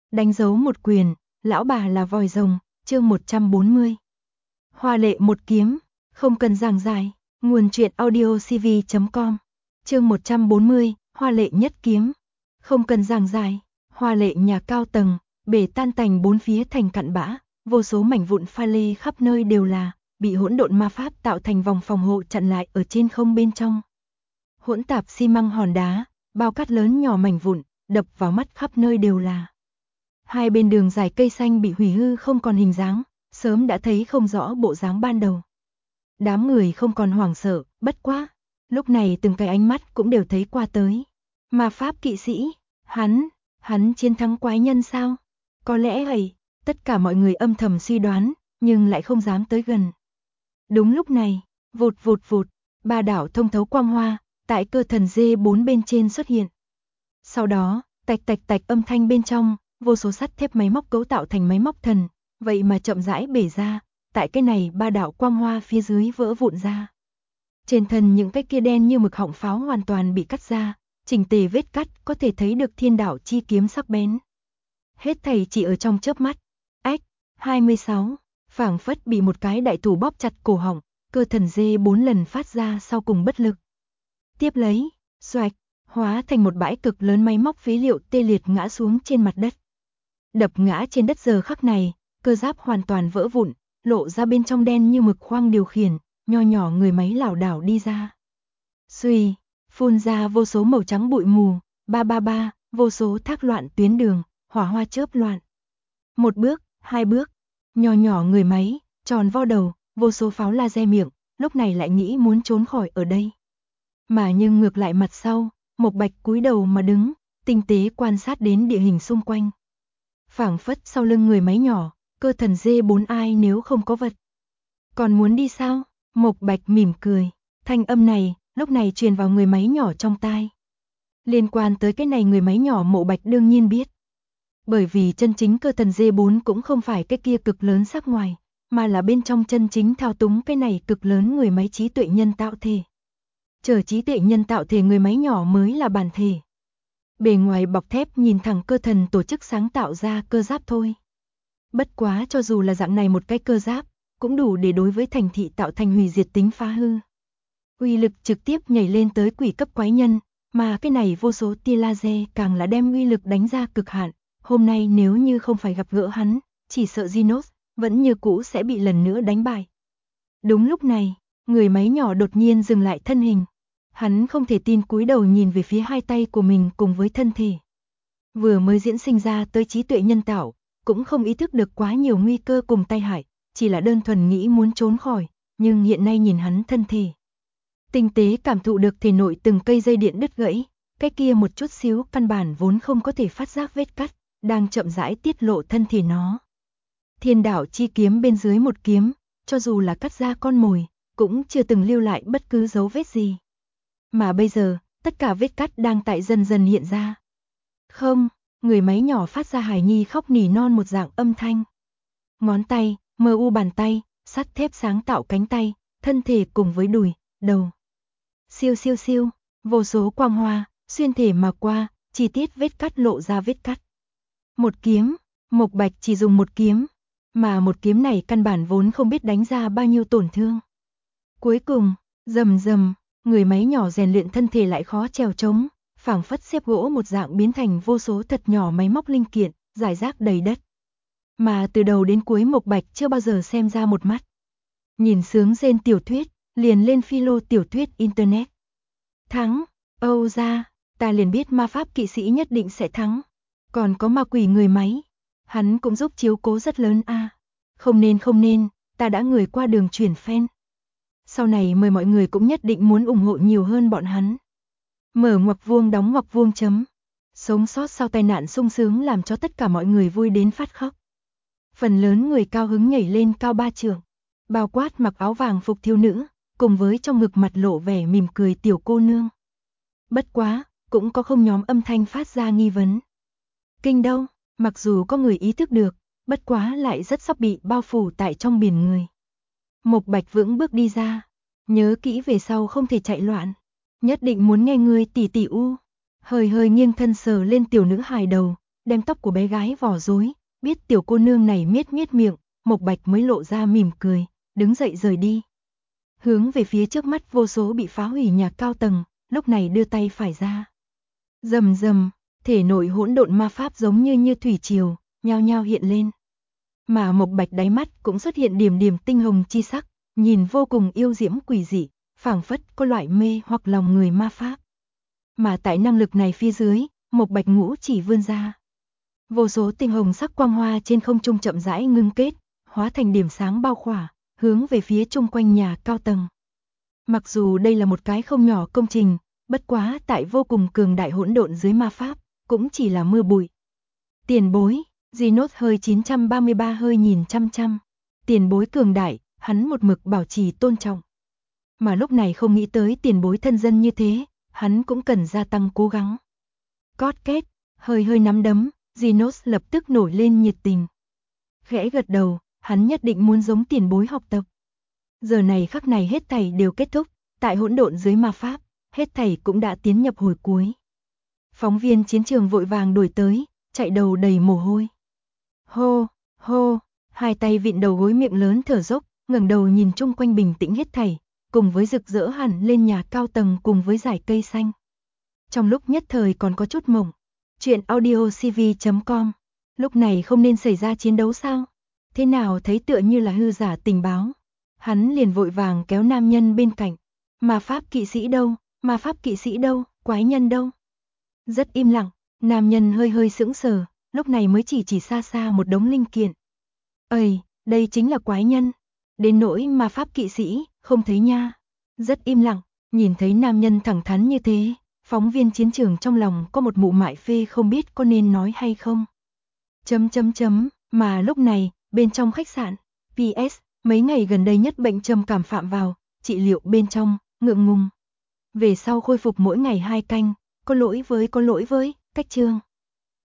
Đánh dấu một quyền, lão bà là vòi rồng, chương 140. Hoa lệ một kiếm, không cần giảng giải, nguồn truyện audio cv.com. Chương 140, hoa lệ nhất kiếm, không cần giảng giải, hoa lệ nhà cao tầng, bể tan tành bốn phía thành cặn bã, vô số mảnh vụn pha lê khắp nơi đều là, bị hỗn độn ma pháp tạo thành vòng phòng hộ chặn lại ở trên không bên trong. Hỗn tạp xi măng hòn đá, bao cát lớn nhỏ mảnh vụn, đập vào mắt khắp nơi đều là. Hai bên đường dài cây xanh bị hủy hư không còn hình dáng, sớm đã thấy không rõ bộ dáng ban đầu. Đám người không còn hoảng sợ, bất quá, lúc này từng cái ánh mắt cũng đều thấy qua tới. Ma pháp kỵ sĩ, hắn chiến thắng quái nhân sao? Có lẽ vậy, tất cả mọi người âm thầm suy đoán, nhưng lại không dám tới gần. Đúng lúc này, vụt vụt vụt, ba đạo thông thấu quang hoa, tại cơ thần D4 bên trên xuất hiện. Sau đó, tạch tạch tạch âm thanh bên trong, vô số sắt thép máy móc cấu tạo thành máy móc thần, vậy mà chậm rãi bể ra, tại cái này ba đạo quang hoa phía dưới vỡ vụn ra. Trên thân những cái kia đen như mực họng pháo hoàn toàn bị cắt ra, chỉnh tề vết cắt có thể thấy được thiên đạo chi kiếm sắc bén. Hết thảy chỉ ở trong chớp mắt. Ách, 26, phảng phất bị một cái đại thủ bóp chặt cổ họng, cơ thần D4 lần phát ra sau cùng bất lực. Tiếp lấy, xoạch, hóa thành một bãi cực lớn máy móc phế liệu tê liệt ngã xuống trên mặt đất. Đập ngã trên đất giờ khắc này, cơ giáp hoàn toàn vỡ vụn, lộ ra bên trong đen như mực khoang điều khiển, nho nhỏ người máy lảo đảo đi ra. Xuy, phun ra vô số màu trắng bụi mù, ba, vô số thác loạn tuyến đường, hỏa hoa chớp loạn. Một bước, hai bước, nho nhỏ người máy, tròn vo đầu, vô số pháo laser miệng, lúc này lại nghĩ muốn trốn khỏi ở đây. Mà nhưng ngược lại mặt sau, Mộc Bạch cúi đầu mà đứng, tinh tế quan sát đến địa hình xung quanh. Phảng phất sau lưng người máy nhỏ, cơ thần D4 ai nếu không có vật. Còn muốn đi sao? Mộc Bạch mỉm cười, thanh âm này, lúc này truyền vào người máy nhỏ trong tai. Liên quan tới cái này người máy nhỏ Mộ Bạch đương nhiên biết. Bởi vì chân chính cơ thần D4 cũng không phải cái kia cực lớn sắc ngoài, mà là bên trong chân chính thao túng cái này cực lớn người máy trí tuệ nhân tạo thể. Chờ trí tuệ nhân tạo thể người máy nhỏ mới là bản thể. Bề ngoài bọc thép nhìn thẳng cơ thần tổ chức sáng tạo ra cơ giáp thôi. Bất quá cho dù là dạng này một cái cơ giáp, cũng đủ để đối với thành thị tạo thành hủy diệt tính phá hư. Uy lực trực tiếp nhảy lên tới quỷ cấp quái nhân, mà cái này vô số tia laser càng là đem uy lực đánh ra cực hạn. Hôm nay nếu như không phải gặp gỡ hắn, chỉ sợ Genos vẫn như cũ sẽ bị lần nữa đánh bại. Đúng lúc này, người máy nhỏ đột nhiên dừng lại thân hình. Hắn không thể tin cúi đầu nhìn về phía hai tay của mình cùng với thân thể. Vừa mới diễn sinh ra tới trí tuệ nhân tạo, cũng không ý thức được quá nhiều nguy cơ cùng tai hại, chỉ là đơn thuần nghĩ muốn trốn khỏi, nhưng hiện nay nhìn hắn thân thể. Tinh tế cảm thụ được thể nội từng cây dây điện đứt gãy, cái kia một chút xíu căn bản vốn không có thể phát giác vết cắt, đang chậm rãi tiết lộ thân thể nó. Thiên đạo chi kiếm bên dưới một kiếm, cho dù là cắt ra con mồi, cũng chưa từng lưu lại bất cứ dấu vết gì. Mà bây giờ, tất cả vết cắt đang tại dần dần hiện ra. Không, người máy nhỏ phát ra hài nhi khóc nỉ non một dạng âm thanh. Ngón tay, mờ u bàn tay, sắt thép sáng tạo cánh tay, thân thể cùng với đùi, đầu. Siêu siêu siêu, vô số quang hoa, xuyên thể mà qua, chi tiết vết cắt lộ ra vết cắt. Một kiếm, Mộc Bạch chỉ dùng một kiếm, mà một kiếm này căn bản vốn không biết đánh ra bao nhiêu tổn thương. Cuối cùng, rầm rầm, người máy nhỏ rèn luyện thân thể lại khó trèo trống, phảng phất xếp gỗ một dạng biến thành vô số thật nhỏ máy móc linh kiện, rải rác đầy đất. Mà từ đầu đến cuối Mộc Bạch chưa bao giờ xem ra một mắt. Nhìn sướng rên tiểu thuyết, liền lên philo tiểu thuyết internet. Thắng, Âu ra, ta liền biết ma pháp kỵ sĩ nhất định sẽ thắng. Còn có ma quỷ người máy, hắn cũng giúp chiếu cố rất lớn a. Không nên, ta đã người qua đường chuyển fan. Sau này mời mọi người cũng nhất định muốn ủng hộ nhiều hơn bọn hắn. Mở ngoặc vuông đóng ngoặc vuông chấm. Sống sót sau tai nạn sung sướng làm cho tất cả mọi người vui đến phát khóc. Phần lớn người cao hứng nhảy lên cao ba trượng, bao quát mặc áo vàng phục thiếu nữ, cùng với trong ngực mặt lộ vẻ mỉm cười tiểu cô nương. Bất quá, cũng có không nhóm âm thanh phát ra nghi vấn. Kinh đâu, mặc dù có người ý thức được, bất quá lại rất sắp bị bao phủ tại trong biển người. Mộc Bạch vững bước đi ra, nhớ kỹ về sau không thể chạy loạn, nhất định muốn nghe ngươi tỉ tỉ u. Hơi nghiêng thân sờ lên tiểu nữ hài đầu, đem tóc của bé gái vò rối, biết tiểu cô nương này miết miết miệng, Mộc Bạch mới lộ ra mỉm cười, đứng dậy rời đi. Hướng về phía trước mắt vô số bị phá hủy nhà cao tầng, lúc này đưa tay phải ra. Rầm rầm, thể nội hỗn độn ma pháp giống như thủy triều, nhao nhao hiện lên. Mà Mộc Bạch đáy mắt cũng xuất hiện điểm điểm tinh hồng chi sắc, nhìn vô cùng yêu diễm quỷ dị, phảng phất có loại mê hoặc lòng người ma pháp. Mà tại năng lực này phía dưới, Mộc Bạch ngũ chỉ vươn ra. Vô số tinh hồng sắc quang hoa trên không trung chậm rãi ngưng kết, hóa thành điểm sáng bao khỏa, hướng về phía chung quanh nhà cao tầng. Mặc dù đây là một cái không nhỏ công trình, bất quá tại vô cùng cường đại hỗn độn dưới ma pháp, cũng chỉ là mưa bụi. Tiền bối, Genos hơi 933 hơi nhìn chăm chăm. Tiền bối cường đại, hắn một mực bảo trì tôn trọng. Mà lúc này không nghĩ tới tiền bối thân dân như thế, hắn cũng cần gia tăng cố gắng. Cót két, hơi nắm đấm, Genos lập tức nổi lên nhiệt tình. Khẽ gật đầu, hắn nhất định muốn giống tiền bối học tập. Giờ này khắc này hết thảy đều kết thúc, tại hỗn độn dưới ma pháp, hết thảy cũng đã tiến nhập hồi cuối. Phóng viên chiến trường vội vàng đuổi tới, chạy đầu đầy mồ hôi. Hô, hô, hai tay vịn đầu gối miệng lớn thở dốc, ngẩng đầu nhìn chung quanh bình tĩnh hết thảy, cùng với rực rỡ hẳn lên nhà cao tầng cùng với dải cây xanh. Trong lúc nhất thời còn có chút mộng. Chuyện audiocv.com. Lúc này không nên xảy ra chiến đấu sao? Thế nào thấy tựa như là hư giả tình báo. Hắn liền vội vàng kéo nam nhân bên cạnh. Ma pháp kỵ sĩ đâu? Ma pháp kỵ sĩ đâu? Quái nhân đâu? Rất im lặng, nam nhân hơi sững sờ, lúc này mới chỉ xa xa một đống linh kiện. Ây, đây chính là quái nhân. Đến nỗi ma pháp kỵ sĩ, không thấy nha. Rất im lặng, nhìn thấy nam nhân thẳng thắn như thế, phóng viên chiến trường trong lòng có một mụ mại phê không biết có nên nói hay không. Mà lúc này, bên trong khách sạn, PS, mấy ngày gần đây nhất bệnh trầm cảm phạm vào, trị liệu bên trong, ngượng ngùng. Về sau khôi phục mỗi ngày 2 canh, có lỗi với, cách chương.